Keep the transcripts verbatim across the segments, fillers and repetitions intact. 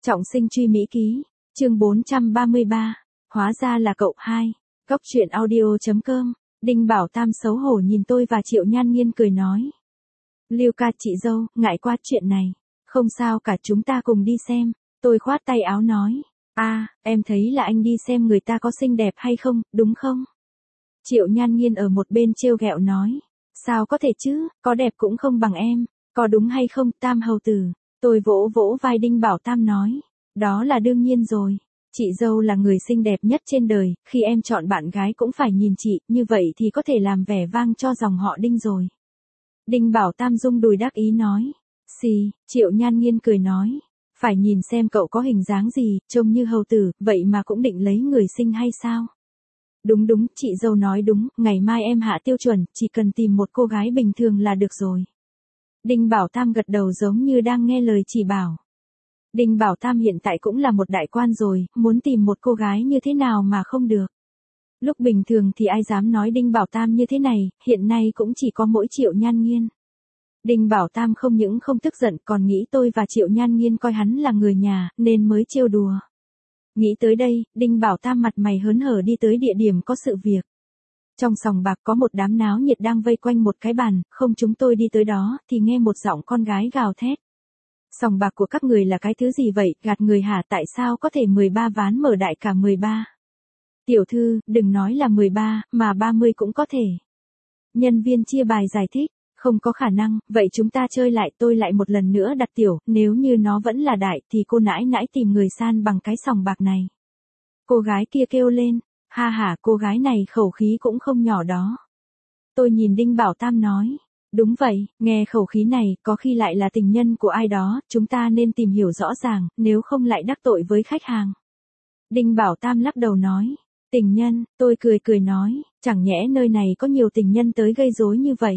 Trọng sinh truy Mỹ ký, chương bốn trăm ba mươi ba, hóa ra là cậu hai. Góc truyện audio.com, Đinh Bảo Tam xấu hổ nhìn tôi và Triệu Nhan Nghiên cười nói. Lưu ca chị dâu, ngại quá chuyện này. Không sao cả, chúng ta cùng đi xem. Tôi khoát tay áo nói. À, em thấy là anh đi xem người ta có xinh đẹp hay không, đúng không? Triệu Nhan Nghiên ở một bên trêu ghẹo nói. Sao có thể chứ, có đẹp cũng không bằng em. Có đúng hay không, Tam hầu tử? Tôi vỗ vỗ vai Đinh Bảo Tam nói. Đó là đương nhiên rồi. Chị dâu là người xinh đẹp nhất trên đời, khi em chọn bạn gái cũng phải nhìn chị, như vậy thì có thể làm vẻ vang cho dòng họ Đinh rồi. Đinh Bảo Tam rung đùi đắc ý nói. Xì, Triệu Nhan Nghiên cười nói. Phải nhìn xem cậu có hình dáng gì, trông như hầu tử, vậy mà cũng định lấy người xinh hay sao? Đúng đúng, chị dâu nói đúng, ngày mai em hạ tiêu chuẩn, chỉ cần tìm một cô gái bình thường là được rồi. Đinh Bảo Tam gật đầu giống như đang nghe lời chỉ bảo. Đinh Bảo Tam hiện tại cũng là một đại quan rồi, muốn tìm một cô gái như thế nào mà không được. Lúc bình thường thì ai dám nói Đinh Bảo Tam như thế này, hiện nay cũng chỉ có mỗi Triệu Nhan Nghiên. Đinh Bảo Tam không những không tức giận còn nghĩ tôi và Triệu Nhan Nghiên coi hắn là người nhà, nên mới trêu đùa. Nghĩ tới đây, Đinh Bảo Tam mặt mày hớn hở đi tới địa điểm có sự việc. Trong sòng bạc có một đám náo nhiệt đang vây quanh một cái bàn, không chúng tôi đi tới đó, thì nghe một giọng con gái gào thét. Sòng bạc của các người là cái thứ gì vậy, gạt người hả, tại sao có thể mười ba ván mở đại cả mười ba? Tiểu thư, đừng nói là mười ba, mà ba mươi cũng có thể. Nhân viên chia bài giải thích, không có khả năng, vậy chúng ta chơi lại, tôi lại một lần nữa đặt tiểu, nếu như nó vẫn là đại thì cô nãi nãi tìm người san bằng cái sòng bạc này. Cô gái kia kêu lên, ha ha, cô gái này khẩu khí cũng không nhỏ đó. Tôi nhìn Đinh Bảo Tam nói. Đúng vậy, nghe khẩu khí này, có khi lại là tình nhân của ai đó, chúng ta nên tìm hiểu rõ ràng, nếu không lại đắc tội với khách hàng. Đinh Bảo Tam lắc đầu nói, tình nhân, tôi cười cười nói, chẳng nhẽ nơi này có nhiều tình nhân tới gây rối như vậy.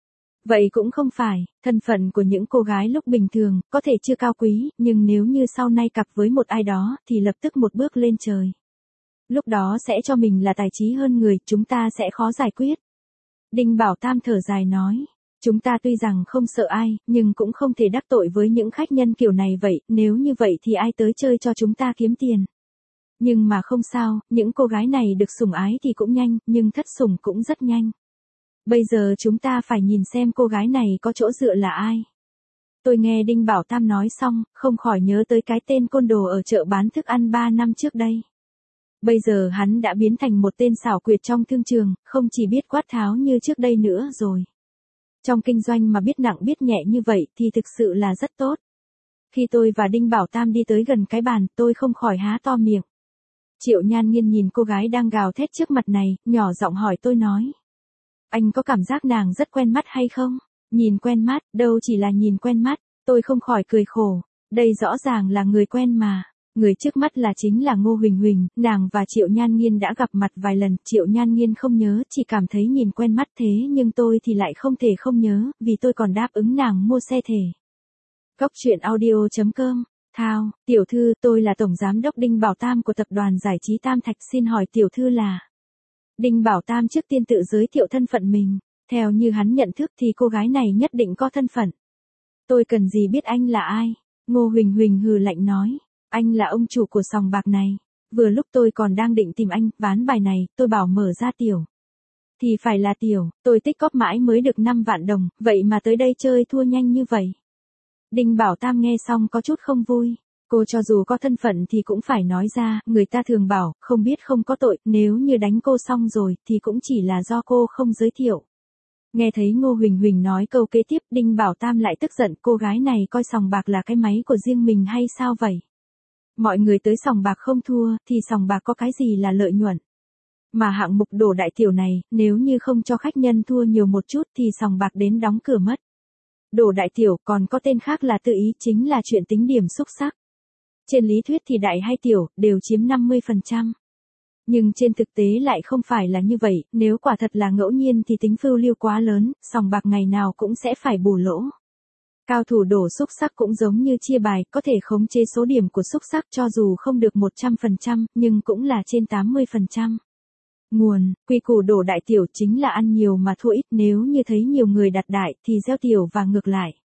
Vậy cũng không phải, thân phận của những cô gái lúc bình thường, có thể chưa cao quý, nhưng nếu như sau này cặp với một ai đó, thì lập tức một bước lên trời. Lúc đó sẽ cho mình là tài trí hơn người, chúng ta sẽ khó giải quyết. Đinh Bảo Tam thở dài nói. Chúng ta tuy rằng không sợ ai, nhưng cũng không thể đắc tội với những khách nhân kiểu này vậy, nếu như vậy thì ai tới chơi cho chúng ta kiếm tiền. Nhưng mà không sao, những cô gái này được sủng ái thì cũng nhanh, nhưng thất sủng cũng rất nhanh. Bây giờ chúng ta phải nhìn xem cô gái này có chỗ dựa là ai. Tôi nghe Đinh Bảo Tam nói xong, không khỏi nhớ tới cái tên côn đồ ở chợ bán thức ăn ba năm trước đây. Bây giờ hắn đã biến thành một tên xảo quyệt trong thương trường, không chỉ biết quát tháo như trước đây nữa rồi. Trong kinh doanh mà biết nặng biết nhẹ như vậy thì thực sự là rất tốt. Khi tôi và Đinh Bảo Tam đi tới gần cái bàn, tôi không khỏi há to miệng. Triệu Nhan Nghiên nhìn cô gái đang gào thét trước mặt này, nhỏ giọng hỏi tôi nói. Anh có cảm giác nàng rất quen mắt hay không? Nhìn quen mắt, đâu chỉ là nhìn quen mắt, tôi không khỏi cười khổ. Đây rõ ràng là người quen mà. Người trước mắt là chính là Ngô Huỳnh Huỳnh, nàng và Triệu Nhan Nghiên đã gặp mặt vài lần, Triệu Nhan Nghiên không nhớ, chỉ cảm thấy nhìn quen mắt thế nhưng tôi thì lại không thể không nhớ, vì tôi còn đáp ứng nàng mua xe thể. Góc truyện audio.com, Thao, tiểu thư, tôi là Tổng Giám đốc Đinh Bảo Tam của Tập đoàn Giải trí Tam Thạch, xin hỏi tiểu thư là... Đinh Bảo Tam trước tiên tự giới thiệu thân phận mình, theo như hắn nhận thức thì cô gái này nhất định có thân phận. Tôi cần gì biết anh là ai? Ngô Huỳnh Huỳnh hừ lạnh nói. Anh là ông chủ của sòng bạc này. Vừa lúc tôi còn đang định tìm anh, ván bài này, tôi bảo mở ra tiểu. Thì phải là tiểu, tôi tích cóp mãi mới được năm vạn đồng, vậy mà tới đây chơi thua nhanh như vậy. Đinh Bảo Tam nghe xong có chút không vui. Cô cho dù có thân phận thì cũng phải nói ra, người ta thường bảo, không biết không có tội, nếu như đánh cô xong rồi, thì cũng chỉ là do cô không giới thiệu. Nghe thấy Ngô Huỳnh Huỳnh nói câu kế tiếp, Đinh Bảo Tam lại tức giận, cô gái này coi sòng bạc là cái máy của riêng mình hay sao vậy? Mọi người tới sòng bạc không thua, thì sòng bạc có cái gì là lợi nhuận. Mà hạng mục đổ đại tiểu này, nếu như không cho khách nhân thua nhiều một chút thì sòng bạc đến đóng cửa mất. Đổ đại tiểu còn có tên khác là tự ý, chính là chuyện tính điểm xúc xắc. Trên lý thuyết thì đại hay tiểu, đều chiếm năm mươi phần trăm. Nhưng trên thực tế lại không phải là như vậy, nếu quả thật là ngẫu nhiên thì tính phiêu lưu quá lớn, sòng bạc ngày nào cũng sẽ phải bù lỗ. Cao thủ đổ xúc xắc cũng giống như chia bài, có thể khống chế số điểm của xúc xắc cho dù không được một trăm phần trăm, nhưng cũng là trên tám mươi phần trăm. Nguồn, quy củ đổ đại tiểu chính là ăn nhiều mà thua ít, nếu như thấy nhiều người đặt đại thì gieo tiểu và ngược lại.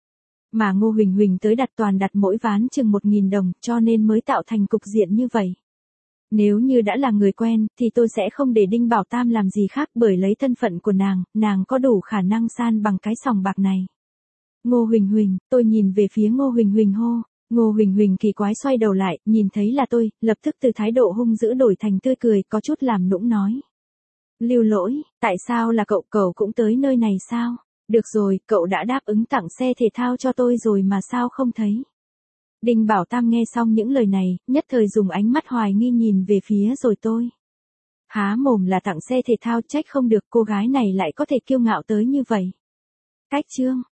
Mà Ngô Huỳnh Huỳnh tới đặt toàn đặt mỗi ván chừng một nghìn đồng, cho nên mới tạo thành cục diện như vậy. Nếu như đã là người quen, thì tôi sẽ không để Đinh Bảo Tam làm gì khác, bởi lấy thân phận của nàng, nàng có đủ khả năng san bằng cái sòng bạc này. Ngô Huỳnh Huỳnh, tôi nhìn về phía Ngô Huỳnh Huỳnh hô. Ngô Huỳnh Huỳnh kỳ quái xoay đầu lại, nhìn thấy là tôi, lập tức từ thái độ hung dữ đổi thành tươi cười, có chút làm nũng nói. Lưu Lỗi, tại sao là cậu, cậu cũng tới nơi này sao? Được rồi, cậu đã đáp ứng tặng xe thể thao cho tôi rồi mà sao không thấy? Đinh Bảo Tam nghe xong những lời này, nhất thời dùng ánh mắt hoài nghi nhìn về phía rồi tôi. Há mồm là tặng xe thể thao, trách không được cô gái này lại có thể kiêu ngạo tới như vậy. Cách chương.